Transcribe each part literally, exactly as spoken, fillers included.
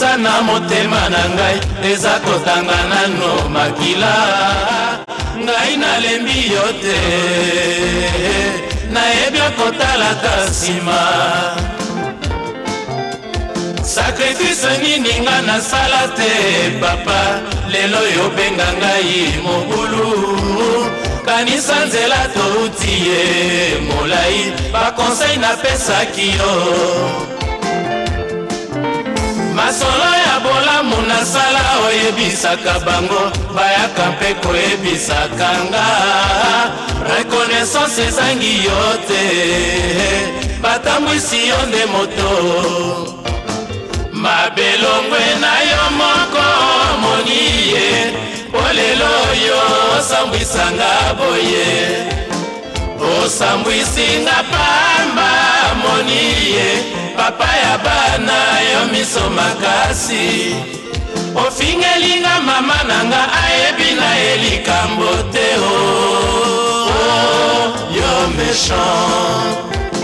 ozokisa na motema na ngai eza kotanga nano makila ngai nalembi yo te nayebi kotalaka nsima sacrifice nini nga nasala te papa lelo yobenga ngai mobulu kanisa nzela touti ye molai bakonsei napesaki yo masolo ya bolamu nasala oyebisaka bango bayaka mpe koyebisaka nga reconnaissance ezangi yo te batambwisi yo nde moto mabelongwe na yo moko moni ye po lelo yo osambwisanga boye osambwisinga pamba moni ye papa ya bana yo miso makasi ofingelinga mama nanga ayebi na ye likambo te o yo méchant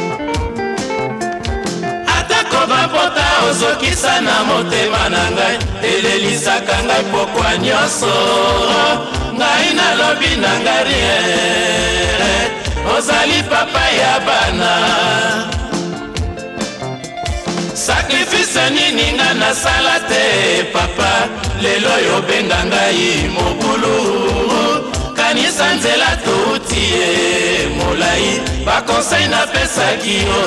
atako bapota ozokisa na motema na ngai elelisaka ngai pokwa nyonso ngai nalobi na ngai rien ozali papa ya bana sacrifice nini nga nasala te papa lelo yobenga ngai mobulu kanisa nzela touti ye molai bakonsei napesaki yo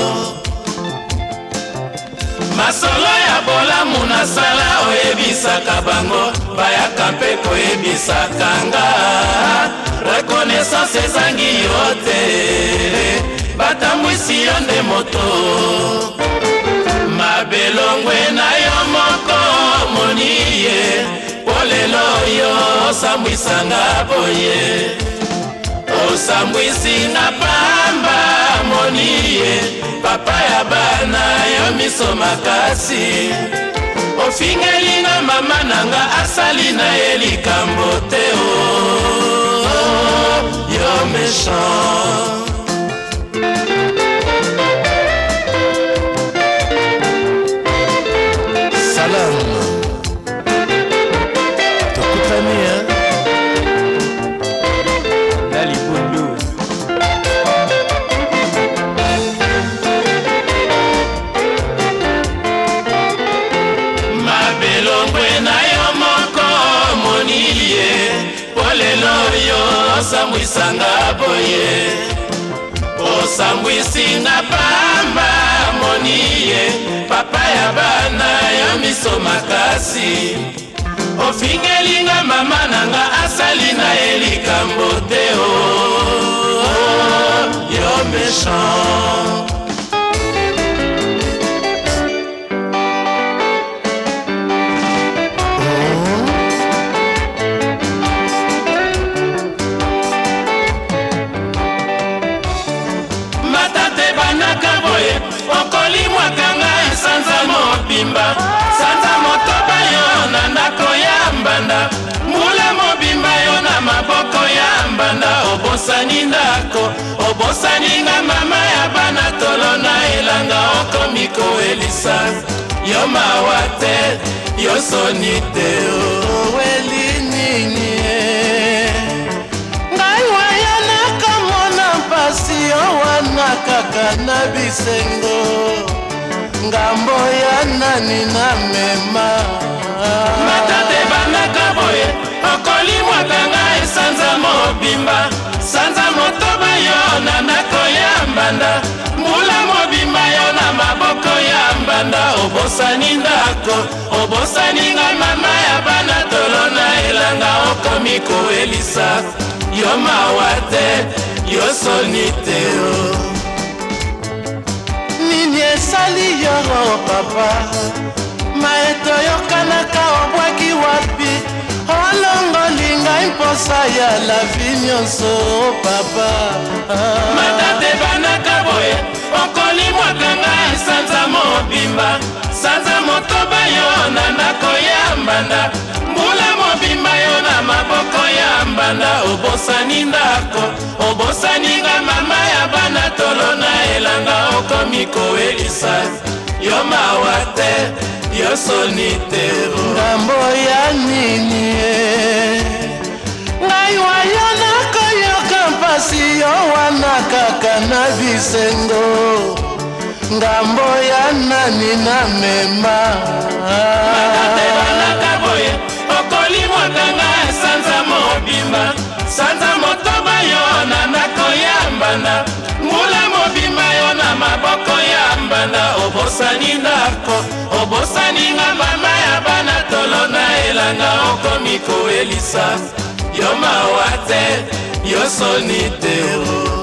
masolo ya bolamu nasala oyebisaka bango bayaka mpe koyebisaka nga reconnaissance ezangi yo te batambwisi yo nde moto mabelongwe na yo moko moni ye po lelo yo osambwisanga boye osambwisinga pamba moni ye papa ya bana yo miso makasi ofingelinga mama nanga asali na ye likambo te o yo méchant osambwisanga boye osambwisinga pamba moni ye papa ya bana yo miso makasi ofingelinga mama nanga asali na ye likambo te o yo méchant sanza motoba yo na ndako ya mbanda mula mobimba yo na maboko ya mbanda obosani ndako obosaninga mama ya bana tolo na elanga okomi koelisa yo mawa te yo soni te oweli nini ngai waya nakamona mpasi yo wana kaka na bisengo ngambo ya nani na mema matate banaka boye okolimwaka ngai sanza mobimba sanza motoba yo na ndako ya mbanda mbula mobimba yo na maboko ya mbanda obosani ndako obosani ngai mama ya bana tolo na elanga okomi koelisa yo mawa te yo soni te o esali yo papa maeto yokanaka obwaki wapi olongoli ngai mposa ya lavi nyonso papa matate banaka boye okolimwaka ngai sanza mobimba sanza motoba yo na ndako ya mbanda mbula mobimba yo na maboko ya mbanda obosani ndako obosani nga mama ya bana tolo na elanga okomi koelisa yo yo mawa te yo soni te ngambo ya nini ngai wayo nakoyoka mpasi yo wana kaka na bisengo ngambo ya nani na mema okolimwakanga sanza mobimba sanza motoba yo na ndako ya mbanda ngula mobimba yo na maboko ya mbanda obosani ndako obosani nga mama ya bana tolo na elanga okomi koelisa yo mawa te yo soni te